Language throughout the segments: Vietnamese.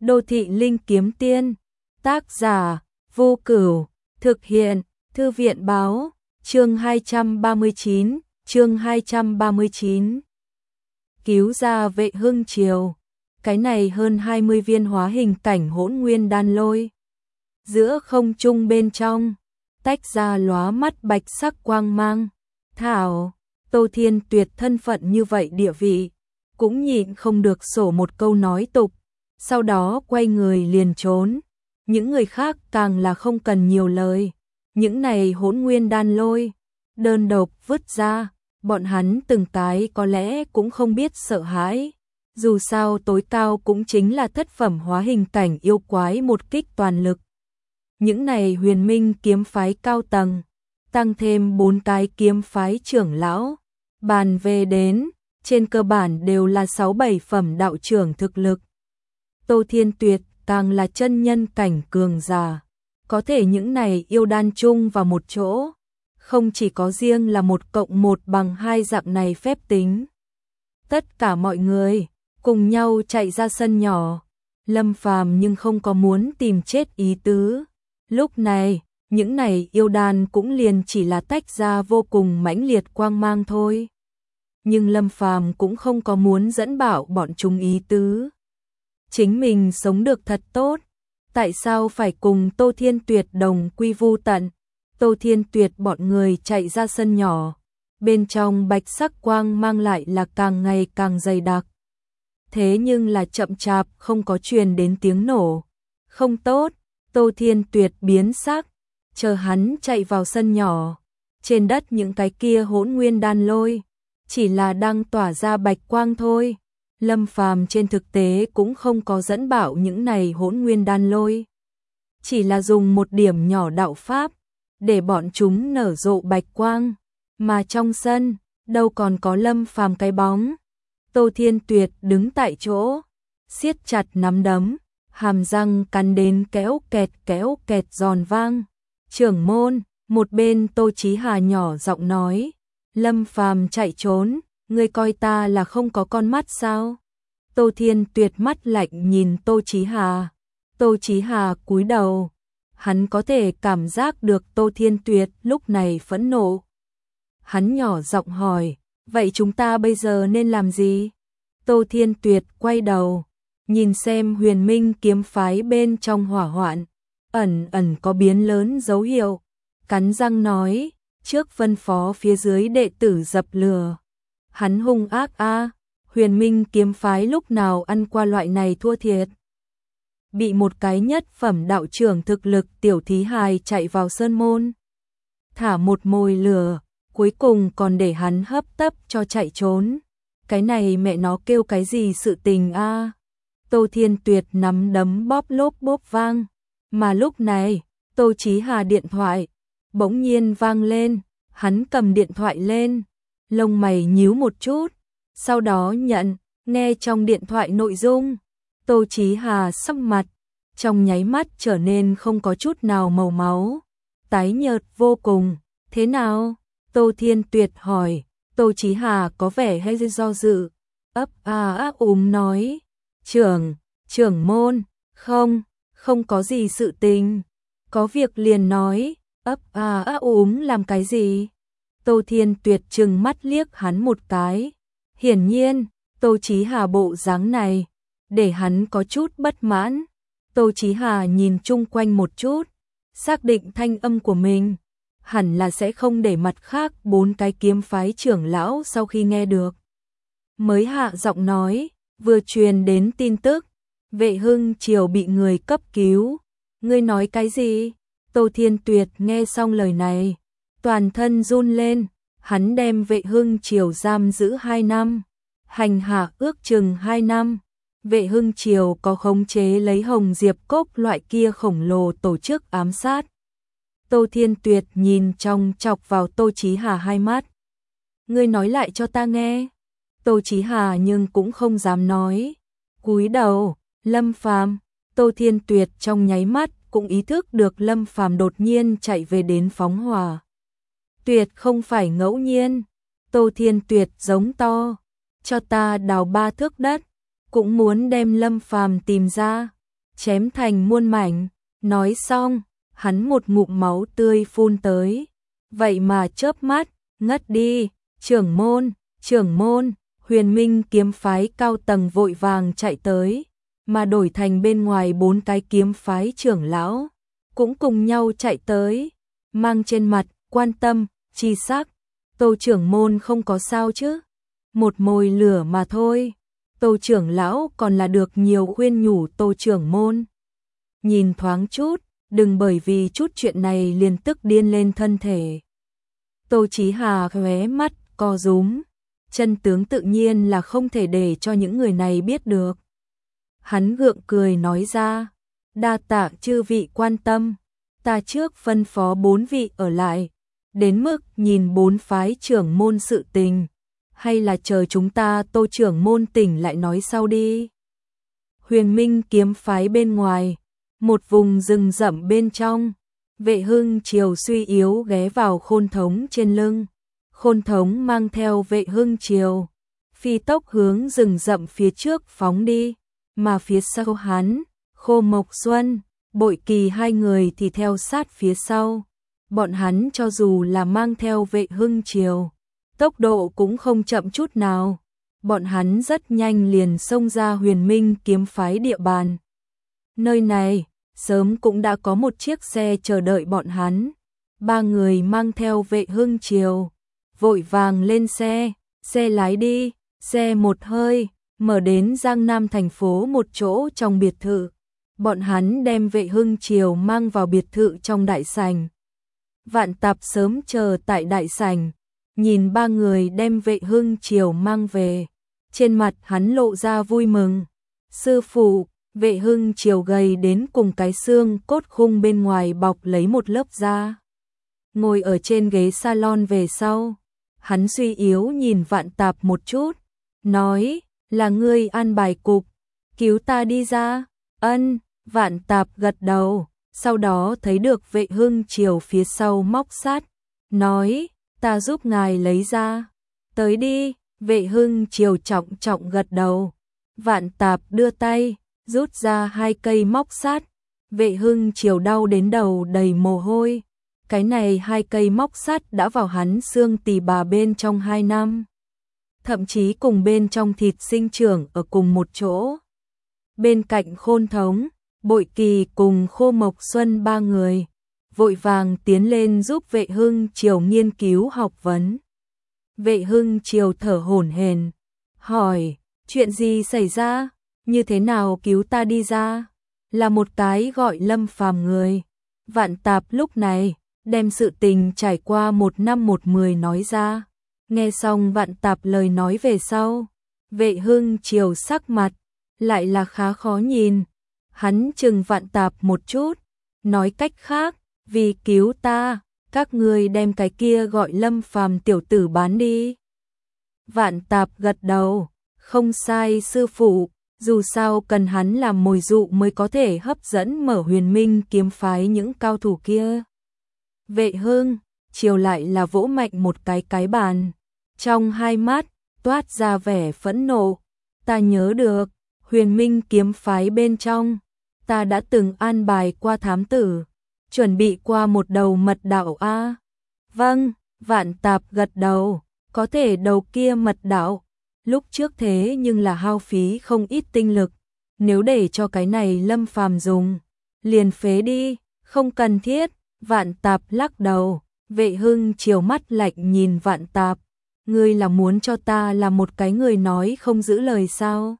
Đô thị linh kiếm tiên, tác giả, Vô Cửu, thực hiện, Thư viện báo, chương 239, chương 239. Cứu ra Vệ Hưng Triều, cái này hơn 20 viên hóa hình cảnh hỗn nguyên đan lôi. Giữa không trung bên trong, tách ra lóa mắt bạch sắc quang mang. Thảo, Tô Thiên Tuyệt thân phận như vậy địa vị, cũng nhịn không được sổ một câu nói tục, sau đó quay người liền trốn. Những người khác càng là không cần nhiều lời, những này hỗn nguyên đan lôi, đơn độc vứt ra, bọn hắn từng cái có lẽ cũng không biết sợ hãi. Dù sao tối cao cũng chính là thất phẩm hóa hình cảnh yêu quái một kích toàn lực. Những này huyền minh kiếm phái cao tầng, tăng thêm 4 cái kiếm phái trưởng lão, bàn về đến, trên cơ bản đều là 6-7 phẩm đạo trưởng thực lực. Tô Thiên Tuyệt càng là chân nhân cảnh cường giả, có thể những này yêu đan chung vào một chỗ, không chỉ có riêng là 1+1=2 dạng này phép tính. Tất cả mọi người cùng nhau chạy ra sân nhỏ, Lâm Phàm nhưng không có muốn tìm chết ý tứ. Lúc này, những này yêu đan cũng liền chỉ là tách ra vô cùng mãnh liệt quang mang thôi. Nhưng Lâm Phàm cũng không có muốn dẫn bảo bọn chúng ý tứ. Chính mình sống được thật tốt, tại sao phải cùng Tô Thiên Tuyệt đồng quy vu tận? Tô Thiên Tuyệt bọn người chạy ra sân nhỏ, bên trong bạch sắc quang mang lại là càng ngày càng dày đặc. Thế nhưng là chậm chạp không có truyền đến tiếng nổ. Không tốt, Tô Thiên Tuyệt biến sắc, chờ hắn chạy vào sân nhỏ, trên đất những cái kia hỗn nguyên đan lôi, chỉ là đang tỏa ra bạch quang thôi. Lâm Phàm trên thực tế cũng không có dẫn bảo những này hỗn nguyên đan lôi, chỉ là dùng một điểm nhỏ đạo pháp, để bọn chúng nở rộ bạch quang, mà trong sân, đâu còn có Lâm Phàm cái bóng. Tô Thiên Tuyệt đứng tại chỗ, siết chặt nắm đấm, hàm răng cắn đến kéo kẹt giòn vang. Trưởng môn, một bên Tô Chí Hà nhỏ giọng nói, Lâm Phàm chạy trốn, ngươi coi ta là không có con mắt sao? Tô Thiên Tuyệt mắt lạnh nhìn Tô Chí Hà. Tô Chí Hà cúi đầu, hắn có thể cảm giác được Tô Thiên Tuyệt lúc này phẫn nộ. Hắn nhỏ giọng hỏi, vậy chúng ta bây giờ nên làm gì? Tô Thiên Tuyệt quay đầu, nhìn xem huyền minh kiếm phái bên trong hỏa hoạn, ẩn ẩn có biến lớn dấu hiệu, cắn răng nói, trước phân phó phía dưới đệ tử dập lửa. Hắn hung ác huyền minh kiếm phái lúc nào ăn qua loại này thua thiệt. Bị một cái nhất phẩm đạo trưởng thực lực tiểu thí hài chạy vào sơn môn, thả một mồi lửa, cuối cùng còn để hắn hấp tấp cho chạy trốn. Cái này mẹ nó kêu cái gì sự tình Tô Thiên Tuyệt nắm đấm bóp lốp bốp vang, mà lúc này, Tô Chí Hà điện thoại bỗng nhiên vang lên, hắn cầm điện thoại lên, lông mày nhíu một chút, sau đó nhận, nghe trong điện thoại nội dung, Tô Chí Hà sắc mặt trong nháy mắt trở nên không có chút nào màu máu, tái nhợt vô cùng. Thế nào? Tô Thiên Tuyệt hỏi. Tô Chí Hà có vẻ hơi do dự, nói, trưởng môn, không có gì sự tình, có việc liền nói, làm cái gì? Tô Thiên Tuyệt trừng mắt liếc hắn một cái, hiển nhiên, Tô Chí Hà bộ dáng này, để hắn có chút bất mãn. Tô Chí Hà nhìn chung quanh một chút, xác định thanh âm của mình hẳn là sẽ không để mặt khác 4 cái kiếm phái trưởng lão sau khi nghe được. Mới hạ giọng nói, vừa truyền đến tin tức, Vệ Hưng Triều bị người cấp cứu. Ngươi nói cái gì? Tô Thiên Tuyệt nghe xong lời này, toàn thân run lên, hắn đem Vệ Hưng Triều giam giữ 2 năm, hành hạ ước chừng 2 năm. Vệ Hưng Triều có khống chế lấy Hồng Diệp Cốc loại kia khổng lồ tổ chức ám sát. Tô Thiên Tuyệt nhìn trong chọc vào Tô Chí Hà hai mắt. Ngươi nói lại cho ta nghe. Tô Chí Hà nhưng cũng không dám nói. Cúi đầu, Lâm Phàm. Tô Thiên Tuyệt trong nháy mắt cũng ý thức được Lâm Phàm đột nhiên chạy về đến phóng hỏa. Tuyệt không phải ngẫu nhiên. Tô Thiên Tuyệt giống to, cho ta đào 3 thước đất, cũng muốn đem Lâm Phàm tìm ra. chém thành muôn mảnh. Nói xong, hắn một ngụm máu tươi phun tới. Vậy mà chớp mắt, ngất đi. Trưởng môn, Huyền Minh kiếm phái cao tầng vội vàng chạy tới, mà đổi thành bên ngoài 4 cái kiếm phái trưởng lão, cũng cùng nhau chạy tới, mang trên mặt quan tâm, chi sắc. Tô trưởng môn không có sao chứ? Một mồi lửa mà thôi. Tô trưởng lão còn là được nhiều khuyên nhủ Tô trưởng môn. Nhìn thoáng chút, đừng bởi vì chút chuyện này liền tức điên lên thân thể. Tô Chí Hà khóe mắt co rúm, chân tướng tự nhiên là không thể để cho những người này biết được. Hắn gượng cười nói ra, đa tạ chư vị quan tâm, ta trước phân phó 4 vị ở lại, đến mức nhìn 4 phái trưởng môn sự tình, hay là chờ chúng ta Tô trưởng môn tỉnh lại nói sau đi. Huyền Minh kiếm phái bên ngoài, một vùng rừng rậm bên trong, Vệ Hưng Triều suy yếu ghé vào Khôn Thống trên lưng. Khôn Thống mang theo Vệ Hưng Triều, phi tốc hướng rừng rậm phía trước phóng đi, mà phía sau hắn, Khô Mộc Xuân, Bội Kỳ hai người thì theo sát phía sau. Bọn hắn cho dù là mang theo Vệ Hưng Triều, tốc độ cũng không chậm chút nào. Bọn hắn rất nhanh liền xông ra Huyền Minh kiếm phái địa bàn. Nơi này, sớm cũng đã có một chiếc xe chờ đợi bọn hắn. 3 người mang theo Vệ Hưng Triều, vội vàng lên xe lái đi, xe một hơi, mở đến Giang Nam thành phố một chỗ trong biệt thự. Bọn hắn đem Vệ Hưng Triều mang vào biệt thự trong đại sảnh. Vạn Tạp sớm chờ tại đại sảnh, nhìn 3 người đem Vệ Hưng Triều mang về, trên mặt hắn lộ ra vui mừng. Sư phụ, Vệ Hưng Triều gầy đến cùng cái xương cốt khung bên ngoài bọc lấy một lớp da. Ngồi ở trên ghế salon về sau, hắn suy yếu nhìn Vạn Tạp một chút, nói, là ngươi an bài cục, cứu ta đi ra. Ân, Vạn Tạp gật đầu, sau đó thấy được Vệ Hưng Triều phía sau móc sắt, nói, ta giúp ngài lấy ra. Tới đi, Vệ Hưng Triều trọng trọng gật đầu. Vạn Tạp đưa tay, rút ra 2 cây móc sắt. Vệ Hưng Triều đau đến đầu đầy mồ hôi. Cái này 2 cây móc sắt đã vào hắn xương tỳ bà bên trong 2 năm. Thậm chí cùng bên trong thịt sinh trưởng ở cùng một chỗ. Bên cạnh Khôn Thống, Bội Kỳ cùng Khô Mộc Xuân 3 người, vội vàng tiến lên giúp Vệ Hưng Triều nghiên cứu học vấn. Vệ Hưng Triều thở hổn hển, hỏi, chuyện gì xảy ra, như thế nào cứu ta đi ra? Là một cái gọi Lâm Phàm người. Vạn Tạp lúc này đem sự tình trải qua 1 năm 1 10 nói ra. Nghe xong Vạn Tạp lời nói về sau, Vệ Hưng Triều sắc mặt lại là khá khó nhìn. Hắn chừng Vạn Tạp một chút, nói cách khác, vì cứu ta, các ngươi đem cái kia gọi Lâm Phàm tiểu tử bán đi. Vạn Tạp gật đầu, không sai sư phụ, dù sao cần hắn làm mồi dụ mới có thể hấp dẫn mở Huyền Minh kiếm phái những cao thủ kia. Vệ Hưng Triều lại là vỗ mạnh một cái bàn, trong hai mắt toát ra vẻ phẫn nộ. Ta nhớ được, Huyền Minh kiếm phái bên trong, ta đã từng an bài qua thám tử, chuẩn bị qua một đầu mật đạo a. Vâng, Vạn Tạp gật đầu, có thể đầu kia mật đạo, lúc trước thế nhưng là hao phí không ít tinh lực, nếu để cho cái này Lâm Phàm dùng, liền phế đi, không cần thiết. Vạn Tạp lắc đầu. Vệ Hưng Triều mắt lạnh nhìn Vạn Tạp, ngươi là muốn cho ta là một cái người nói không giữ lời sao?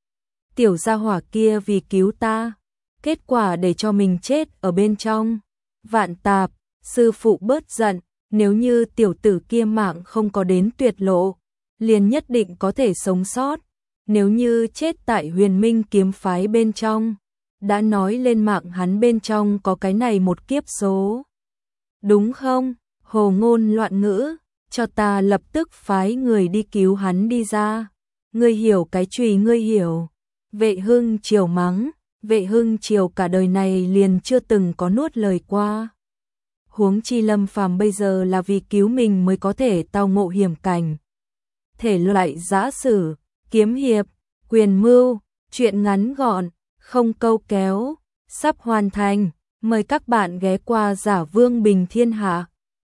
Tiểu gia hỏa kia vì cứu ta, kết quả để cho mình chết ở bên trong. Vạn Tạp, sư phụ bớt giận, nếu như tiểu tử kia mạng không có đến tuyệt lộ, liền nhất định có thể sống sót. Nếu như chết tại Huyền Minh kiếm phái bên trong, đã nói lên mạng hắn bên trong có cái này một kiếp số. Đúng không? Hồ ngôn loạn ngữ, cho ta lập tức phái người đi cứu hắn đi ra. Ngươi hiểu cái chùy ngươi hiểu. Vệ Hưng Triều mắng, Vệ Hưng Triều cả đời này liền chưa từng có nuốt lời qua. Huống chi Lâm Phàm bây giờ là vì cứu mình mới có thể tao ngộ hiểm cảnh. Thể loại giã sử, kiếm hiệp, quyền mưu, chuyện ngắn gọn, không câu kéo. sắp hoàn thành. Mời các bạn ghé qua Giả Vương Bình Thiên Hạ.